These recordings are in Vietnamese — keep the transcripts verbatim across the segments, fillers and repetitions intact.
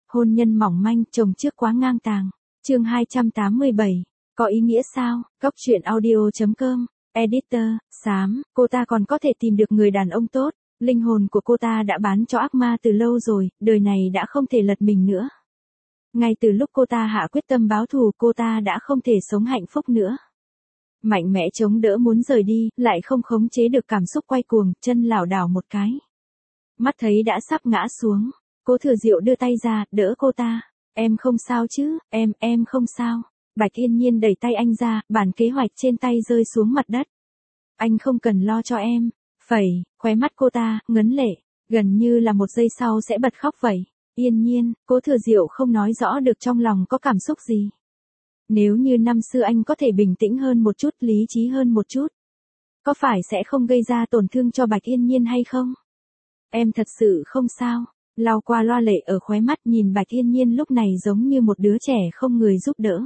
Hôn nhân mỏng manh, chồng trước quá ngang tàng. Chương hai trăm tám mươi bảy. Có ý nghĩa sao? Góc truyện audio chấm com. Editor, xám, cô ta còn có thể tìm được người đàn ông tốt. Linh hồn của cô ta đã bán cho ác ma từ lâu rồi, đời này đã không thể lật mình nữa. Ngay từ lúc cô ta hạ quyết tâm báo thù, cô ta đã không thể sống hạnh phúc nữa. Mạnh mẽ chống đỡ muốn rời đi, lại không khống chế được cảm xúc quay cuồng, chân lảo đảo một cái. Mắt thấy đã sắp ngã xuống, Cố Thừa Diệu đưa tay ra, đỡ cô ta. Em không sao chứ, em, em không sao. Bạch Yên Nhiên đẩy tay anh ra, bản kế hoạch trên tay rơi xuống mặt đất. Anh không cần lo cho em. Phẩy, khóe mắt cô ta, ngấn lệ, gần như là một giây sau sẽ bật khóc vậy. Yên Nhiên, Cố Thừa Diệu không nói rõ được trong lòng có cảm xúc gì. Nếu như năm xưa anh có thể bình tĩnh hơn một chút, lý trí hơn một chút, có phải sẽ không gây ra tổn thương cho Bạch Yên Nhiên hay không? Em thật sự không sao. Lau qua loa lệ ở khóe mắt, nhìn Bạch Yên Nhiên lúc này giống như một đứa trẻ không người giúp đỡ.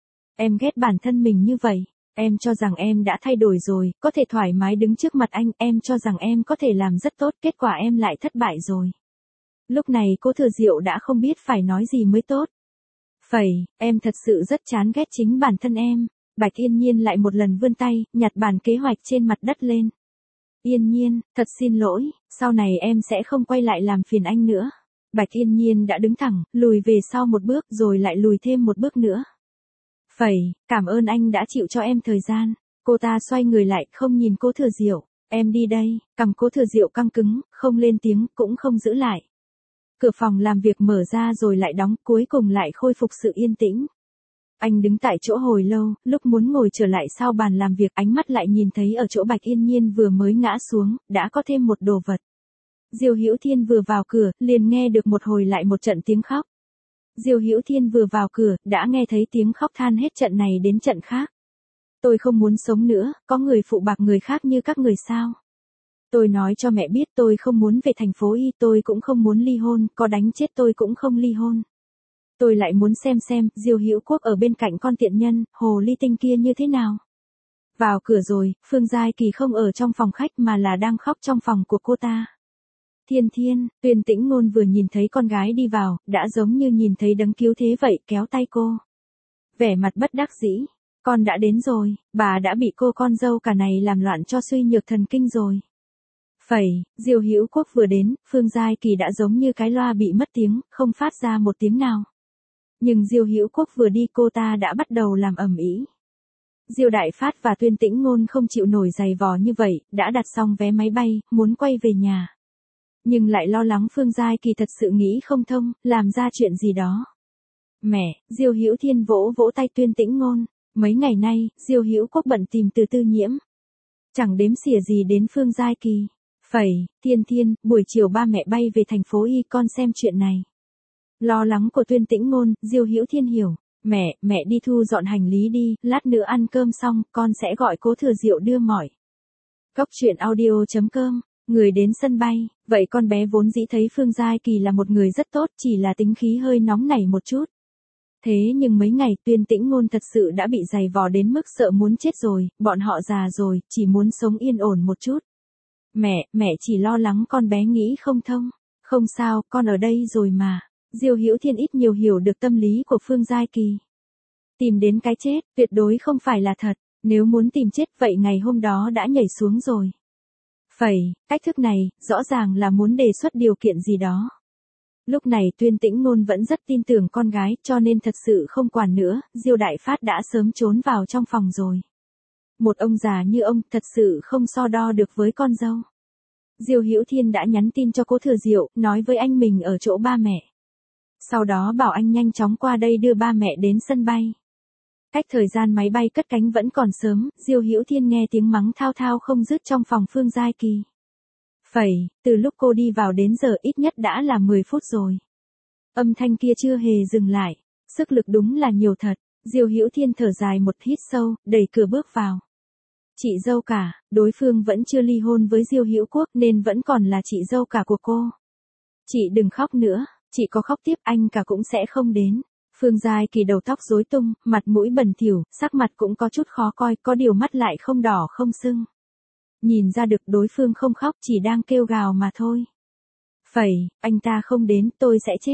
Em ghét bản thân mình như vậy. Em cho rằng em đã thay đổi rồi, có thể thoải mái đứng trước mặt anh, em cho rằng em có thể làm rất tốt, kết quả em lại thất bại rồi. Lúc này Cố Thừa Diệu đã không biết phải nói gì mới tốt. Phẩy, em thật sự rất chán ghét chính bản thân em. Bạch Yên Nhiên lại một lần vươn tay, nhặt bản kế hoạch trên mặt đất lên. Yên Nhiên, thật xin lỗi, sau này em sẽ không quay lại làm phiền anh nữa. Bạch Yên Nhiên đã đứng thẳng, lùi về sau một bước rồi lại lùi thêm một bước nữa. Phẩy, cảm ơn anh đã chịu cho em thời gian. Cô ta xoay người lại, không nhìn Cố Thừa Diệu. Em đi đây. Cằm Cố Thừa Diệu căng cứng, không lên tiếng, cũng không giữ lại. Cửa phòng làm việc mở ra rồi lại đóng, cuối cùng lại khôi phục sự yên tĩnh. Anh đứng tại chỗ hồi lâu, lúc muốn ngồi trở lại sau bàn làm việc, ánh mắt lại nhìn thấy ở chỗ Bạch Yên Nhiên vừa mới ngã xuống, đã có thêm một đồ vật. Diêu Hữu Thiên vừa vào cửa, liền nghe được một hồi lại một trận tiếng khóc. Diêu Hữu Thiên vừa vào cửa, đã nghe thấy tiếng khóc than hết trận này đến trận khác. Tôi không muốn sống nữa, có người phụ bạc người khác như các người sao? Tôi nói cho mẹ biết tôi không muốn về thành phố Y, tôi cũng không muốn ly hôn, có đánh chết tôi cũng không ly hôn. Tôi lại muốn xem xem, Diêu Hữu Quốc ở bên cạnh con tiện nhân, hồ ly tinh kia như thế nào. Vào cửa rồi, Phương Giai Kỳ không ở trong phòng khách mà là đang khóc trong phòng của cô ta. Thiên Thiên, Tuyên Tĩnh Ngôn vừa nhìn thấy con gái đi vào, đã giống như nhìn thấy đấng cứu thế vậy, kéo tay cô. Vẻ mặt bất đắc dĩ, con đã đến rồi, bà đã bị cô con dâu cả này làm loạn cho suy nhược thần kinh rồi. Phẩy, Diêu Hữu Quốc vừa đến, Phương Giai Kỳ đã giống như cái loa bị mất tiếng, không phát ra một tiếng nào. Nhưng Diêu Hữu Quốc vừa đi cô ta đã bắt đầu làm ầm ĩ. Diêu Đại Phát và Tuyên Tĩnh Ngôn không chịu nổi giày vò như vậy, đã đặt xong vé máy bay, muốn quay về nhà. Nhưng lại lo lắng Phương Giai Kỳ thật sự nghĩ không thông, làm ra chuyện gì đó. Mẹ, Diêu Hữu Thiên vỗ vỗ tay Tuyên Tĩnh Ngôn. Mấy ngày nay, Diêu Hữu Quốc bận tìm Từ Tư Nhiễm. Chẳng đếm xỉa gì đến Phương Giai Kỳ. Phẩy, Thiên Thiên, buổi chiều ba mẹ bay về thành phố Y, con xem chuyện này. Lo lắng của Tuyên Tĩnh Ngôn, Diêu Hữu Thiên hiểu. Mẹ, mẹ đi thu dọn hành lý đi, lát nữa ăn cơm xong, con sẽ gọi Cố Thừa Diệu đưa mỏi. Góc truyện audio chấm com. Người đến sân bay, vậy con bé vốn dĩ thấy Phương Giai Kỳ là một người rất tốt, chỉ là tính khí hơi nóng nảy một chút. Thế nhưng mấy ngày Tuyên Tĩnh Ngôn thật sự đã bị giày vò đến mức sợ muốn chết rồi, bọn họ già rồi, chỉ muốn sống yên ổn một chút. Mẹ, mẹ chỉ lo lắng con bé nghĩ không thông. Không sao, con ở đây rồi mà. Diêu Hữu Thiên ít nhiều hiểu được tâm lý của Phương Giai Kỳ. Tìm đến cái chết, tuyệt đối không phải là thật. Nếu muốn tìm chết vậy ngày hôm đó đã nhảy xuống rồi. Phẩy, cách thức này, rõ ràng là muốn đề xuất điều kiện gì đó. Lúc này Tuyên Tĩnh Ngôn vẫn rất tin tưởng con gái, cho nên thật sự không quản nữa, Diêu Đại Phát đã sớm trốn vào trong phòng rồi. Một ông già như ông thật sự không so đo được với con dâu. Diêu Hữu Thiên đã nhắn tin cho Cố Thừa Diệu, nói với anh mình ở chỗ ba mẹ. Sau đó bảo anh nhanh chóng qua đây đưa ba mẹ đến sân bay. Cách thời gian máy bay cất cánh vẫn còn sớm, Diêu Hữu Thiên nghe tiếng mắng thao thao không dứt trong phòng Phương Giai Kỳ. Phẩy, từ lúc cô đi vào đến giờ ít nhất đã là mười phút rồi. Âm thanh kia chưa hề dừng lại, sức lực đúng là nhiều thật. Diêu Hữu Thiên thở dài một hít sâu, đẩy cửa bước vào. Chị dâu cả, đối phương vẫn chưa ly hôn với Diêu Hữu Quốc nên vẫn còn là chị dâu cả của cô. Chị đừng khóc nữa, chị có khóc tiếp anh cả cũng sẽ không đến. Phương Giai Kỳ đầu tóc rối tung, mặt mũi bẩn thỉu, sắc mặt cũng có chút khó coi, có điều mắt lại không đỏ không sưng. Nhìn ra được đối phương không khóc, chỉ đang kêu gào mà thôi. Phẩy, anh ta không đến, tôi sẽ chết.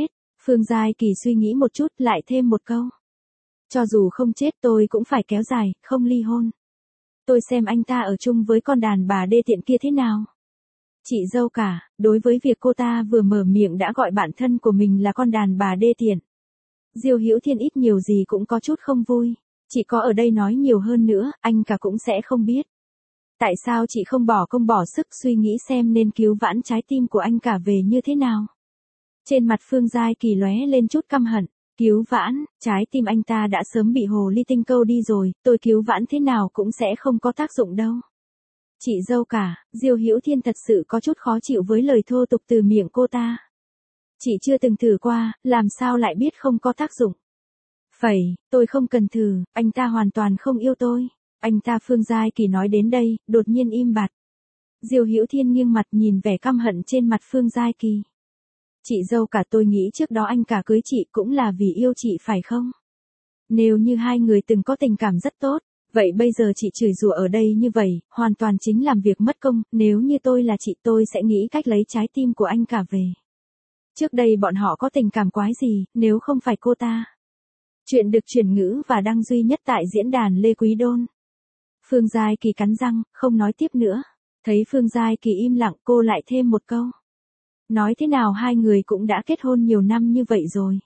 Phương Giai Kỳ suy nghĩ một chút lại thêm một câu. Cho dù không chết tôi cũng phải kéo dài, không ly hôn. Tôi xem anh ta ở chung với con đàn bà đê tiện kia thế nào. Chị dâu cả, đối với việc cô ta vừa mở miệng đã gọi bản thân của mình là con đàn bà đê tiện. Diêu Hữu Thiên ít nhiều gì cũng có chút không vui. Chị có ở đây nói nhiều hơn nữa, anh cả cũng sẽ không biết. Tại sao chị không bỏ công bỏ sức suy nghĩ xem nên cứu vãn trái tim của anh cả về như thế nào? Trên mặt Phương Giai Kỳ lóe lên chút căm hận. Cứu vãn, trái tim anh ta đã sớm bị hồ ly tinh câu đi rồi, tôi cứu vãn thế nào cũng sẽ không có tác dụng đâu. Chị dâu cả, Diêu Hữu Thiên thật sự có chút khó chịu với lời thô tục từ miệng cô ta. Chị chưa từng thử qua, làm sao lại biết không có tác dụng. Phẩy, tôi không cần thử, anh ta hoàn toàn không yêu tôi. Anh ta Phương Giai Kỳ nói đến đây, đột nhiên im bặt. Diêu Hữu Thiên nghiêng mặt nhìn vẻ căm hận trên mặt Phương Giai Kỳ. Chị dâu cả, tôi nghĩ trước đó anh cả cưới chị cũng là vì yêu chị phải không? Nếu như hai người từng có tình cảm rất tốt, vậy bây giờ chị chửi rủa ở đây như vậy, hoàn toàn chính làm việc mất công, nếu như tôi là chị tôi sẽ nghĩ cách lấy trái tim của anh cả về. Trước đây bọn họ có tình cảm quái gì, nếu không phải cô ta. Chuyện được chuyển ngữ và đăng duy nhất tại diễn đàn Lê Quý Đôn. Phương Giai Kỳ cắn răng, không nói tiếp nữa. Thấy Phương Giai Kỳ im lặng, cô lại thêm một câu. Nói thế nào hai người cũng đã kết hôn nhiều năm như vậy rồi.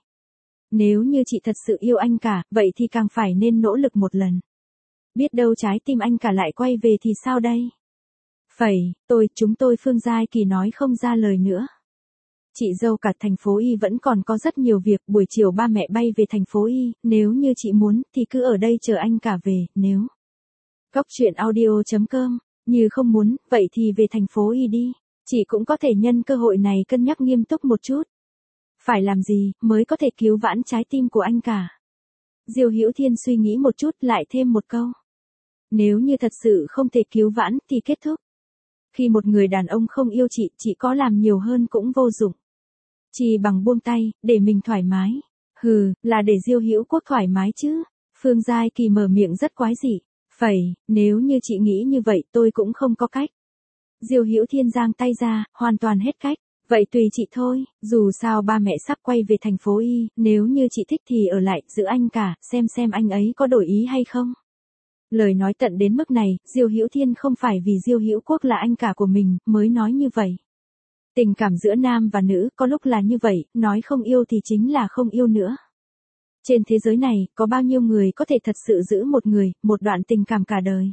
Nếu như chị thật sự yêu anh cả, vậy thì càng phải nên nỗ lực một lần. Biết đâu trái tim anh cả lại quay về thì sao đây? Phẩy, tôi, chúng tôi Phương Giai Kỳ nói không ra lời nữa. Chị dâu cả, thành phố Y vẫn còn có rất nhiều việc, buổi chiều ba mẹ bay về thành phố Y, nếu như chị muốn, thì cứ ở đây chờ anh cả về, nếu. Góc truyện audio chấm com, như không muốn, vậy thì về thành phố Y đi. Chị cũng có thể nhân cơ hội này cân nhắc nghiêm túc một chút. Phải làm gì, mới có thể cứu vãn trái tim của anh cả? Diêu Hữu Thiên suy nghĩ một chút lại thêm một câu. Nếu như thật sự không thể cứu vãn thì kết thúc. Khi một người đàn ông không yêu chị, chị có làm nhiều hơn cũng vô dụng. Chỉ bằng buông tay, để mình thoải mái. Hừ, là để Diêu Hữu Quốc thoải mái chứ. Phương Giai Kỳ mở miệng rất quái dị. Phẩy, nếu như chị nghĩ như vậy tôi cũng không có cách. Diêu Hữu Thiên giang tay ra, hoàn toàn hết cách. Vậy tùy chị thôi, dù sao ba mẹ sắp quay về thành phố Y, nếu như chị thích thì ở lại, giữ anh cả, xem xem anh ấy có đổi ý hay không. Lời nói tận đến mức này, Diêu Hữu Thiên không phải vì Diêu Hữu Quốc là anh cả của mình, mới nói như vậy. Tình cảm giữa nam và nữ, có lúc là như vậy, nói không yêu thì chính là không yêu nữa. Trên thế giới này, có bao nhiêu người có thể thật sự giữ một người, một đoạn tình cảm cả đời.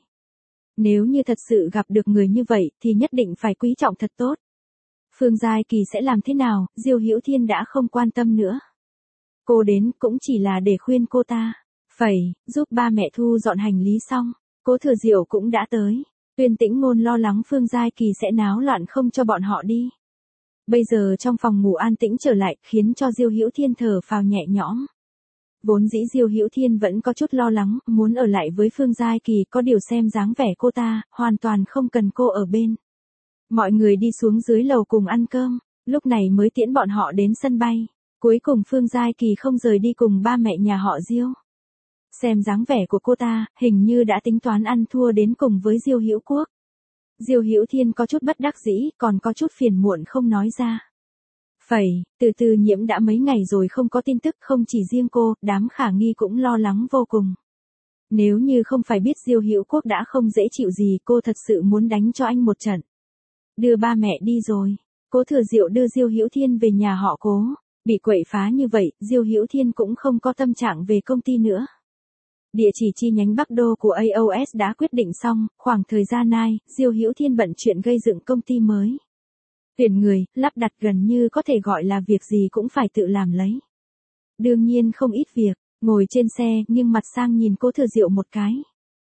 Nếu như thật sự gặp được người như vậy, thì nhất định phải quý trọng thật tốt. Phương Giai Kỳ sẽ làm thế nào, Diêu Hữu Thiên đã không quan tâm nữa. Cô đến cũng chỉ là để khuyên cô ta. Phẩy, giúp ba mẹ thu dọn hành lý xong, Cố Thừa Diệu cũng đã tới. Tuyên Tĩnh Ngôn lo lắng Phương Giai Kỳ sẽ náo loạn không cho bọn họ đi. Bây giờ trong phòng ngủ an tĩnh trở lại, khiến cho Diêu Hữu Thiên thở phào nhẹ nhõm. Vốn dĩ Diêu Hữu Thiên vẫn có chút lo lắng, muốn ở lại với Phương Giai Kỳ, có điều xem dáng vẻ cô ta, hoàn toàn không cần cô ở bên. Mọi người đi xuống dưới lầu cùng ăn cơm, lúc này mới tiễn bọn họ đến sân bay. Cuối cùng Phương Giai Kỳ không rời đi cùng ba mẹ nhà họ Diêu. Xem dáng vẻ của cô ta, hình như đã tính toán ăn thua đến cùng với Diêu Hữu Quốc. Diêu Hữu Thiên có chút bất đắc dĩ, còn có chút phiền muộn không nói ra. Phẩy, từ từ Nhiễm đã mấy ngày rồi không có tin tức, không chỉ riêng cô, đám khả nghi cũng lo lắng vô cùng. Nếu như không phải biết Diêu Hữu Quốc đã không dễ chịu gì, cô thật sự muốn đánh cho anh một trận. Đưa ba mẹ đi rồi, Cố Thừa Diệu đưa Diêu Hữu Thiên về nhà họ Cố. Bị quậy phá như vậy, Diêu Hữu Thiên cũng không có tâm trạng về công ty nữa. Địa chỉ chi nhánh Bắc Đô của a o ét đã quyết định xong, khoảng thời gian nay, Diêu Hữu Thiên bận chuyện gây dựng công ty mới. Tuyển người, lắp đặt gần như có thể gọi là việc gì cũng phải tự làm lấy. Đương nhiên không ít việc, ngồi trên xe, nghiêng mặt sang nhìn Cố Thừa Diệu một cái.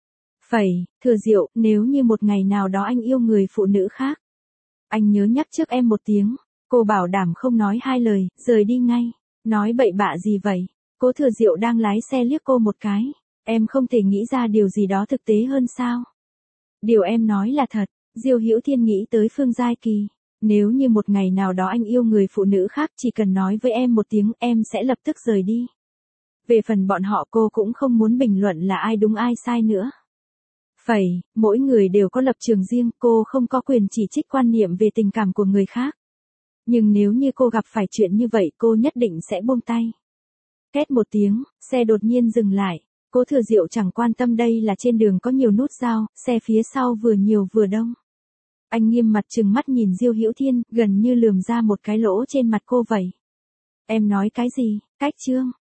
Phẩy, Thừa Diệu, nếu như một ngày nào đó anh yêu người phụ nữ khác, anh nhớ nhắc trước em một tiếng. Cô bảo đảm không nói hai lời, rời đi ngay. Nói bậy bạ gì vậy? Cố Thừa Diệu đang lái xe liếc cô một cái. Em không thể nghĩ ra điều gì đó thực tế hơn sao? Điều em nói là thật. Diêu Hữu Thiên nghĩ tới Phương Giai Kỳ. Nếu như một ngày nào đó anh yêu người phụ nữ khác, chỉ cần nói với em một tiếng, em sẽ lập tức rời đi. Về phần bọn họ, cô cũng không muốn bình luận là ai đúng ai sai nữa. Phẩy, mỗi người đều có lập trường riêng, cô không có quyền chỉ trích quan niệm về tình cảm của người khác. Nhưng nếu như cô gặp phải chuyện như vậy cô nhất định sẽ buông tay. Két một tiếng, xe đột nhiên dừng lại. Cố Thừa Diệu chẳng quan tâm đây là trên đường có nhiều nút giao, xe phía sau vừa nhiều vừa đông. Anh nghiêm mặt trừng mắt nhìn Diêu Hữu Thiên, gần như lườm ra một cái lỗ trên mặt cô vậy. Em nói cái gì, Cách Trương,